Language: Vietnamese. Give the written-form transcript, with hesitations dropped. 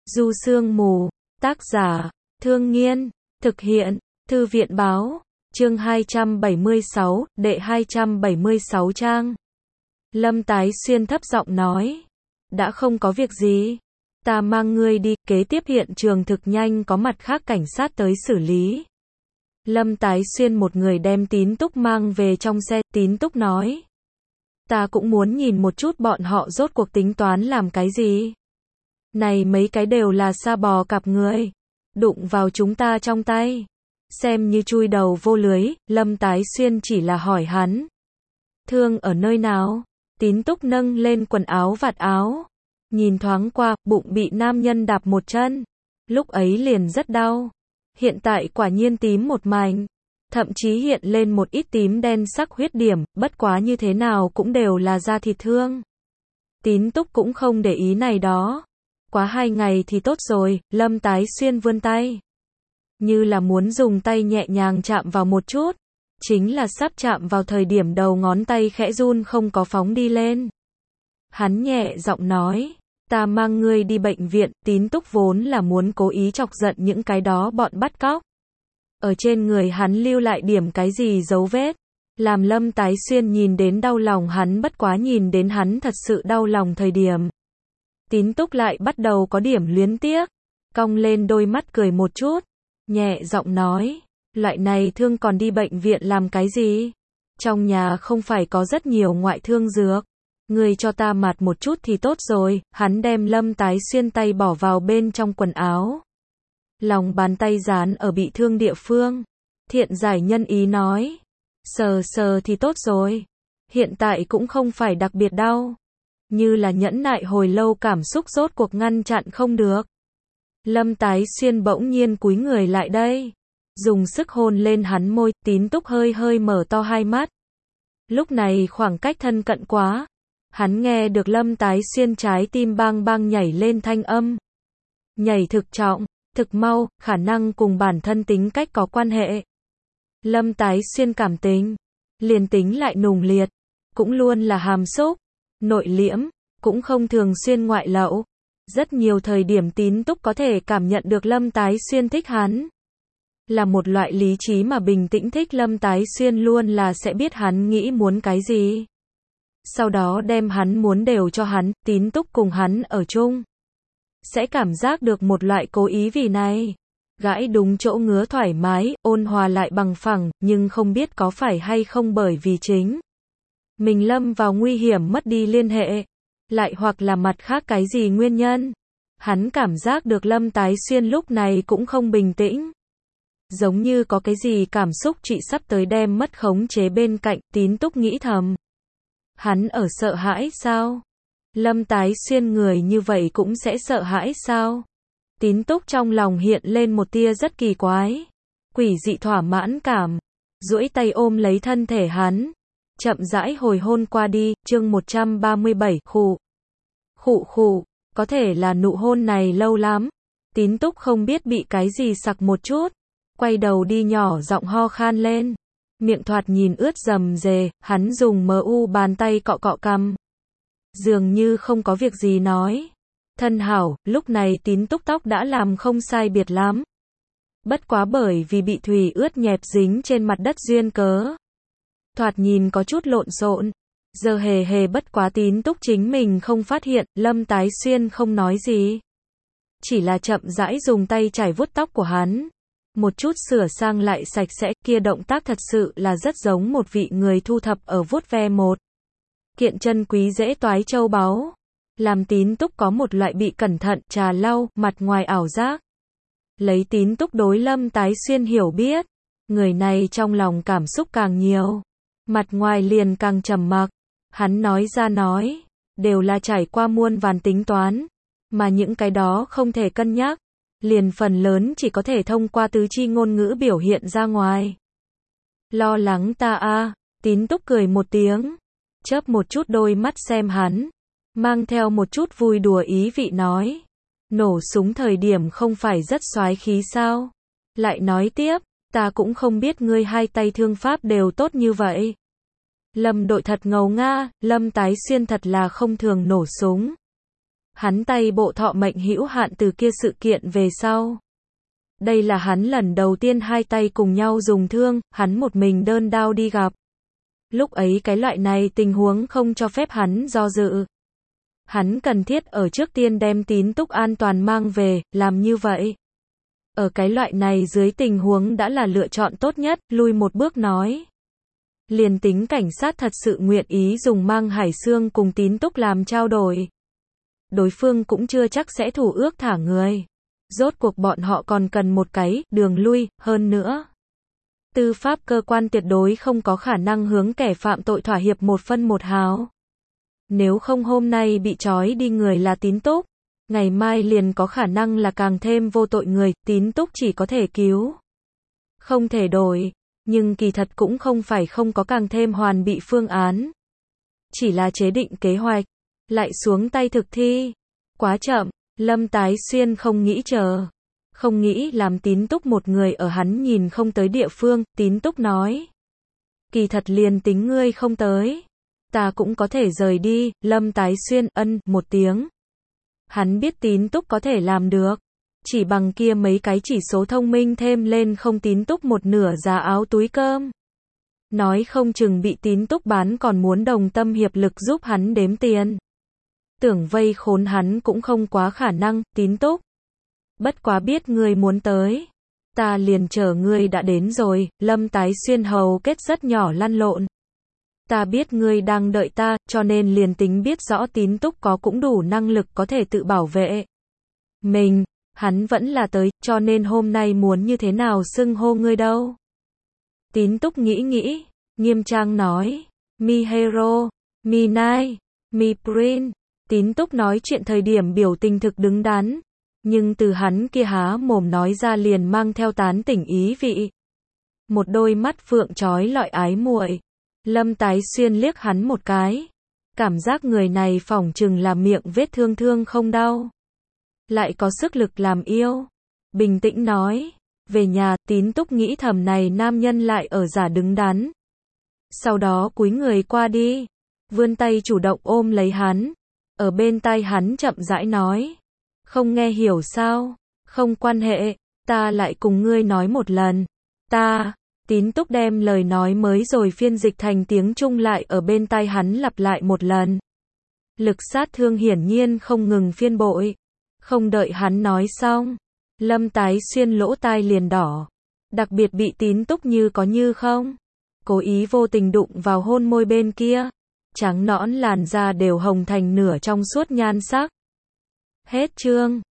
Du Sương Mù, tác giả, Thương Nghiên, thực hiện, Thư viện báo, chương 276, đệ 276 trang. Lâm Tái Xuyên thấp giọng nói, đã không có việc gì, ta mang ngươi đi, kế tiếp hiện trường thực nhanh có mặt khác cảnh sát tới xử lý. Lâm Tái Xuyên một người đem Tín Túc mang về trong xe, Tín Túc nói, ta cũng muốn nhìn một chút bọn họ rốt cuộc tính toán làm cái gì. Này mấy cái đều là sa bò cạp người, đụng vào chúng ta trong tay, xem như chui đầu vô lưới. Lâm Tái Xuyên chỉ là hỏi hắn, thương ở nơi nào? Tín Túc nâng lên quần áo vạt áo, nhìn thoáng qua, bụng bị nam nhân đạp một chân, lúc ấy liền rất đau, hiện tại quả nhiên tím một mảnh, thậm chí hiện lên một ít tím đen sắc huyết điểm, bất quá như thế nào cũng đều là da thịt thương. Tín Túc cũng không để ý này đó, quá 2 ngày thì tốt rồi. Lâm Tái Xuyên vươn tay, như là muốn dùng tay nhẹ nhàng chạm vào một chút, chính là sắp chạm vào thời điểm đầu ngón tay khẽ run không có phóng đi lên. Hắn nhẹ giọng nói, ta mang ngươi đi bệnh viện. Tín Túc vốn là muốn cố ý chọc giận những cái đó bọn bắt cóc, ở trên người hắn lưu lại điểm cái gì dấu vết, làm Lâm Tái Xuyên nhìn đến đau lòng. Hắn bất quá nhìn đến hắn thật sự đau lòng thời điểm, Tín Túc lại bắt đầu có điểm luyến tiếc, cong lên đôi mắt cười một chút, nhẹ giọng nói, loại này thương còn đi bệnh viện làm cái gì? Trong nhà không phải có rất nhiều ngoại thương dược, ngươi cho ta mạt một chút thì tốt rồi. Hắn đem Lâm Tái Xuyên tay bỏ vào bên trong quần áo, lòng bàn tay dán ở bị thương địa phương, thiện giải nhân ý nói, sờ sờ thì tốt rồi, hiện tại cũng không phải đặc biệt đau. Như là nhẫn nại hồi lâu cảm xúc rốt cuộc ngăn chặn không được. Lâm Tái Xuyên bỗng nhiên cúi người lại đây, dùng sức hôn lên hắn môi. Tín Túc hơi hơi mở to hai mắt. Lúc này khoảng cách thân cận quá, hắn nghe được Lâm Tái Xuyên trái tim bang bang nhảy lên thanh âm. Nhảy thực trọng, thực mau, khả năng cùng bản thân tính cách có quan hệ. Lâm Tái Xuyên cảm tình, liền tính lại nùng liệt, cũng luôn là hàm xúc, nội liễm, cũng không thường xuyên ngoại lậu. Rất nhiều thời điểm Tín Túc có thể cảm nhận được Lâm Tái Xuyên thích hắn, là một loại lý trí mà bình tĩnh thích. Lâm Tái Xuyên luôn là sẽ biết hắn nghĩ muốn cái gì, sau đó đem hắn muốn đều cho hắn. Tín Túc cùng hắn ở chung, sẽ cảm giác được một loại cố ý vì này, gãi đúng chỗ ngứa thoải mái, ôn hòa lại bằng phẳng, nhưng không biết có phải hay không bởi vì chính mình lâm vào nguy hiểm mất đi liên hệ, lại hoặc là mặt khác cái gì nguyên nhân, hắn cảm giác được Lâm Tái Xuyên lúc này cũng không bình tĩnh, giống như có cái gì cảm xúc chị sắp tới đem mất khống chế. Bên cạnh, Tín Túc nghĩ thầm, hắn ở sợ hãi sao? Lâm Tái Xuyên người như vậy cũng sẽ sợ hãi sao? Tín Túc trong lòng hiện lên một tia rất kỳ quái, quỷ dị thỏa mãn cảm, duỗi tay ôm lấy thân thể hắn, chậm rãi hồi hôn qua đi. Chương 137, khụ khụ, có thể là nụ hôn này lâu lắm. Tín Túc không biết bị cái gì sặc một chút, quay đầu đi nhỏ giọng ho khan lên, miệng thoạt nhìn ướt rầm rề. Hắn dùng bàn tay cọ cọ cằm, dường như không có việc gì nói, thân hảo. Lúc này Tín Túc tóc đã làm không sai biệt lắm, bất quá bởi vì bị thủy ướt nhẹp dính trên mặt đất duyên cớ, thoạt nhìn có chút lộn xộn. Giờ hề bất quá Tín Túc chính mình không phát hiện. Lâm Tái Xuyên không nói gì, chỉ là chậm rãi dùng tay chải vuốt tóc của hắn, một chút sửa sang lại sạch sẽ. Kia động tác thật sự là rất giống một vị người thu thập ở vuốt ve một kiện chân quý dễ toái châu báu, làm Tín Túc có một loại bị cẩn thận trà lau mặt ngoài ảo giác. Lấy Tín Túc đối Lâm Tái Xuyên hiểu biết, người này trong lòng cảm xúc càng nhiều, mặt ngoài liền càng trầm mặc. Hắn nói ra nói, đều là trải qua muôn vàn tính toán, mà những cái đó không thể cân nhắc, liền phần lớn chỉ có thể thông qua tứ chi ngôn ngữ biểu hiện ra ngoài. Lo lắng ta a? Tín Túc cười một tiếng, chớp một chút đôi mắt xem hắn, mang theo một chút vui đùa ý vị nói, nổ súng thời điểm không phải rất soái khí sao? Lại nói tiếp, ta cũng không biết ngươi hai tay thương pháp đều tốt như vậy. Lâm đội thật ngầu nga. Lâm Tái Xuyên thật là không thường nổ súng. Hắn tay bộ thọ mệnh hữu hạn từ kia sự kiện về sau. Đây là hắn lần đầu tiên hai tay cùng nhau dùng thương, hắn một mình đơn đao đi gặp. Lúc ấy cái loại này tình huống không cho phép hắn do dự. Hắn cần thiết ở trước tiên đem Tín Túc an toàn mang về, làm như vậy. Ở cái loại này dưới tình huống đã là lựa chọn tốt nhất, lui một bước nói. Liền tính cảnh sát thật sự nguyện ý dùng mang Hải Xương cùng Tín Túc làm trao đổi. Đối phương cũng chưa chắc sẽ thủ ước thả người. Rốt cuộc bọn họ còn cần một cái đường lui, hơn nữa. Tư pháp cơ quan tuyệt đối không có khả năng hướng kẻ phạm tội thỏa hiệp một phân một hào. Nếu không hôm nay bị trói đi người là Tín Túc, ngày mai liền có khả năng là càng thêm vô tội người, Tín Túc chỉ có thể cứu. Không thể đổi, nhưng kỳ thật cũng không phải không có càng thêm hoàn bị phương án. Chỉ là chế định kế hoạch, lại xuống tay thực thi. Quá chậm, Lâm Tái Xuyên không nghĩ chờ. Không nghĩ làm Tín Túc một người ở hắn nhìn không tới địa phương, Tín Túc nói. Kỳ thật liền tính ngươi không tới. Ta cũng có thể rời đi, Lâm Tái Xuyên ân một tiếng. Hắn biết Tín Túc có thể làm được. Chỉ bằng kia mấy cái chỉ số thông minh thêm lên không Tín Túc một nửa giá áo túi cơm. Nói không chừng bị Tín Túc bán còn muốn đồng tâm hiệp lực giúp hắn đếm tiền. Tưởng vây khốn hắn cũng không quá khả năng, Tín Túc. Bất quá biết ngươi muốn tới. Ta liền chờ ngươi đã đến rồi, Lâm Tái Xuyên hầu kết rất nhỏ lăn lộn. Ta biết ngươi đang đợi ta, cho nên liền tính biết rõ Tín Túc có cũng đủ năng lực có thể tự bảo vệ mình, hắn vẫn là tới, cho nên hôm nay muốn như thế nào xưng hô ngươi đâu. Tín Túc nghĩ, nghiêm trang nói, Mi Hero, Mi Nai, Mi Prin. Tín Túc nói chuyện thời điểm biểu tình thực đứng đắn, nhưng từ hắn kia há mồm nói ra liền mang theo tán tỉnh ý vị. Một đôi mắt phượng trói lọi ái muội. Lâm Tái Xuyên liếc hắn một cái. Cảm giác người này phỏng chừng là miệng vết thương thương không đau. Lại có sức lực làm yêu. Bình tĩnh nói. Về nhà, Tín Túc nghĩ thầm này nam nhân lại ở giả đứng đắn. Sau đó cúi người qua đi. Vươn tay chủ động ôm lấy hắn. Ở bên tai hắn chậm rãi nói. Không nghe hiểu sao? Không quan hệ. Ta lại cùng ngươi nói một lần. Tín Túc đem lời nói mới rồi phiên dịch thành tiếng Trung lại ở bên tai hắn lặp lại một lần. Lực sát thương hiển nhiên không ngừng phiên bội. Không đợi hắn nói xong. Lâm Tái Xuyên lỗ tai liền đỏ. Đặc biệt bị Tín Túc như có như không. Cố ý vô tình đụng vào hôn môi bên kia. Trắng nõn làn da đều hồng thành nửa trong suốt nhan sắc. Hết chương.